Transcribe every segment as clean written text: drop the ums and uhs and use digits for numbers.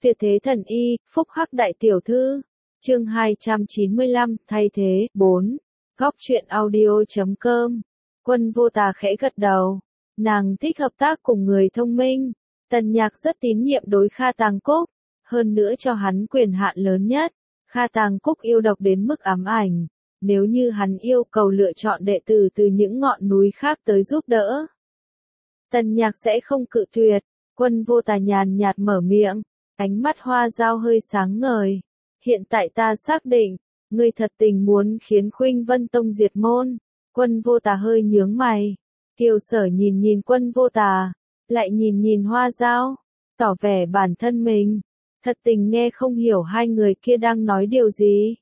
Tuyệt thế thần y, phúc hắc đại tiểu thư. Chương 295, thay thế, 4. Góc truyện audio.com. Quân Vô Tà khẽ gật đầu. Nàng thích hợp tác cùng người thông minh. Tần Nhạc rất tín nhiệm đối Kha Tàng Cúc, hơn nữa cho hắn quyền hạn lớn nhất. Kha Tàng Cúc yêu độc đến mức ám ảnh. Nếu như hắn yêu cầu lựa chọn đệ tử từ những ngọn núi khác tới giúp đỡ, Tần Nhạc sẽ không cự tuyệt. Quân Vô Tà nhàn nhạt mở miệng, ánh mắt Hoa Dao hơi sáng ngời. Hiện tại ta xác định, ngươi thật tình muốn khiến Khuynh Vân Tông diệt môn. Quân Vô Tà hơi nhướng mày. Kiều Sở nhìn nhìn Quân Vô Tà, lại nhìn nhìn Hoa Dao, tỏ vẻ bản thân mình thật tình nghe không hiểu hai người kia đang nói điều gì.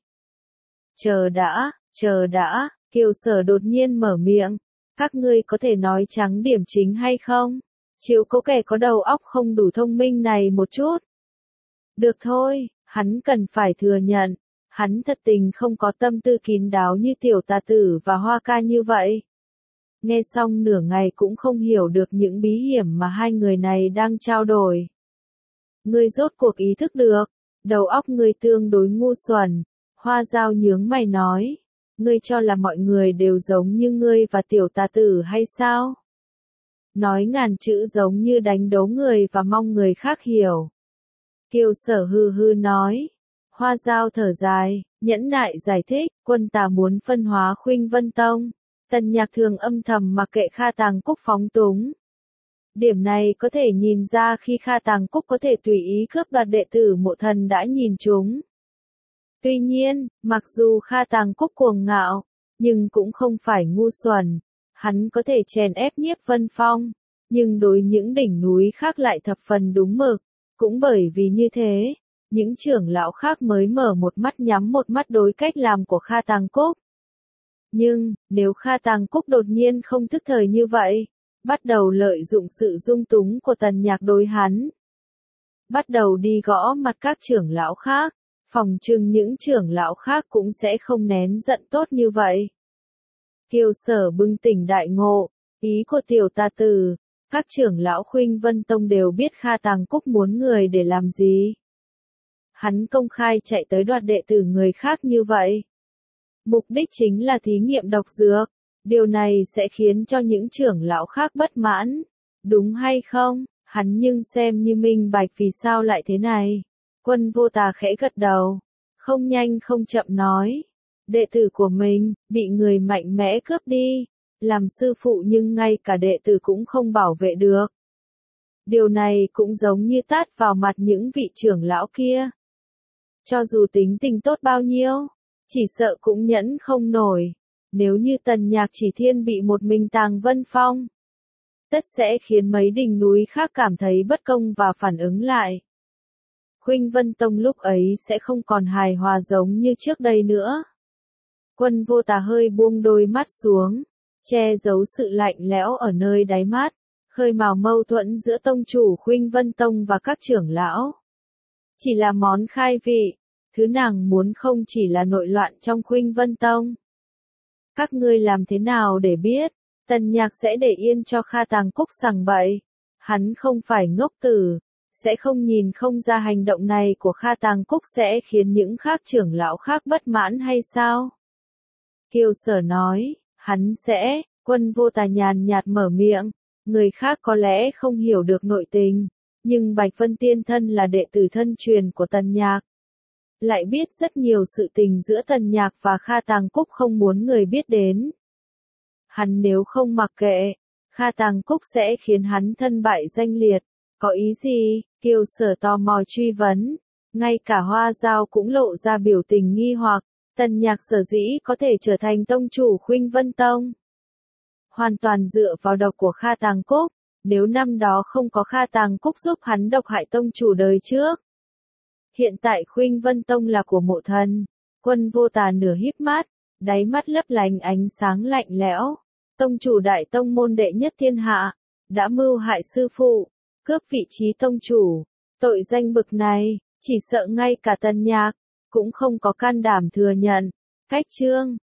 Chờ đã, Kiều Sở đột nhiên mở miệng, các ngươi có thể nói trắng điểm chính hay không? Chiếu cố kẻ có đầu óc không đủ thông minh này một chút. Được thôi, hắn cần phải thừa nhận, hắn thật tình không có tâm tư kín đáo như Tiểu Tà Tử và Hoa Ca như vậy. Nghe xong nửa ngày cũng không hiểu được những bí hiểm mà hai người này đang trao đổi. Ngươi rốt cuộc ý thức được, đầu óc ngươi tương đối ngu xuẩn. Hoa Dao nhướng mày nói, ngươi cho là mọi người đều giống như ngươi và Tiểu Tà Tử hay sao? Nói ngàn chữ giống như đánh đố người và mong người khác hiểu. Kiều Sở hừ hừ nói. Hoa Dao thở dài, nhẫn nại giải thích, quân tà muốn phân hóa Khuynh Vân Tông. Tần Nhạc thường âm thầm mặc kệ Kha Tàng Cúc phóng túng. Điểm này có thể nhìn ra khi Kha Tàng Cúc có thể tùy ý cướp đoạt đệ tử Mộ Thần đã nhìn chúng. Tuy nhiên, mặc dù Kha Tàng Cúc cuồng ngạo, nhưng cũng không phải ngu xuẩn. Hắn có thể chèn ép Nhiếp Vân Phong, nhưng đối những đỉnh núi khác lại thập phần đúng mực. Cũng bởi vì như thế, những trưởng lão khác mới mở một mắt nhắm một mắt đối cách làm của Kha Tàng Cúc. Nhưng, nếu Kha Tàng Cúc đột nhiên không thức thời như vậy, bắt đầu lợi dụng sự dung túng của Tần Nhạc đối hắn, bắt đầu đi gõ mặt các trưởng lão khác, phòng trừng những trưởng lão khác cũng sẽ không nén giận tốt như vậy. Kiều Sở bừng tỉnh đại ngộ, ý của Tiểu Tà Tử, các trưởng lão Khuynh Vân Tông đều biết Kha Tàng Cúc muốn người để làm gì. Hắn công khai chạy tới đoạt đệ tử người khác như vậy. Mục đích chính là thí nghiệm độc dược, điều này sẽ khiến cho những trưởng lão khác bất mãn. Đúng hay không? Hắn nhưng xem như minh bạch vì sao lại thế này. Quân Vô Tà khẽ gật đầu, không nhanh không chậm nói. Đệ tử của mình, bị người mạnh mẽ cướp đi. Làm sư phụ nhưng ngay cả đệ tử cũng không bảo vệ được. Điều này cũng giống như tát vào mặt những vị trưởng lão kia. Cho dù tính tình tốt bao nhiêu, chỉ sợ cũng nhẫn không nổi. Nếu như Tần Nhạc chỉ thiên bị một mình Tàng Vân Phong, tất sẽ khiến mấy đỉnh núi khác cảm thấy bất công và phản ứng lại. Khuynh Vân Tông lúc ấy sẽ không còn hài hòa giống như trước đây nữa. Quân Vô Tà hơi buông đôi mắt xuống, che giấu sự lạnh lẽo ở nơi đáy mắt, khơi mào mâu thuẫn giữa tông chủ Khuynh Vân Tông và các trưởng lão. Chỉ là món khai vị, thứ nàng muốn không chỉ là nội loạn trong Khuynh Vân Tông. Các ngươi làm thế nào để biết, Tần Nhạc sẽ để yên cho Kha Tàng Cúc sằng bậy? Hắn không phải ngốc tử, sẽ không nhìn không ra hành động này của Kha Tàng Cúc sẽ khiến những khác trưởng lão khác bất mãn hay sao? Kiều Sở nói, hắn sẽ. Quân Vô Tà nhàn nhạt mở miệng, người khác có lẽ không hiểu được nội tình, nhưng Bạch Vân Tiên Thân là đệ tử thân truyền của Tần Nhạc, lại biết rất nhiều sự tình giữa Tần Nhạc và Kha Tàng Cúc không muốn người biết đến. Hắn nếu không mặc kệ, Kha Tàng Cúc sẽ khiến hắn thân bại danh liệt. Có ý gì? Kiều Sở tò mò truy vấn. Ngay cả Hoa Dao cũng lộ ra biểu tình nghi hoặc. Tần Nhạc sở dĩ có thể trở thành tông chủ Khuynh Vân Tông, hoàn toàn dựa vào độc của Kha Tàng Cúc. Nếu năm đó không có Kha Tàng Cúc giúp hắn độc hại tông chủ đời trước, hiện tại Khuynh Vân Tông là của Mộ Thần. Quân Vô Tà nửa híp mắt, đáy mắt lấp lánh ánh sáng lạnh lẽo. Tông chủ đại tông môn đệ nhất thiên hạ, đã mưu hại sư phụ, cướp vị trí tông chủ. Tội danh bực này, chỉ sợ ngay cả Tần Nhạc cũng không có can đảm thừa nhận. Cách chương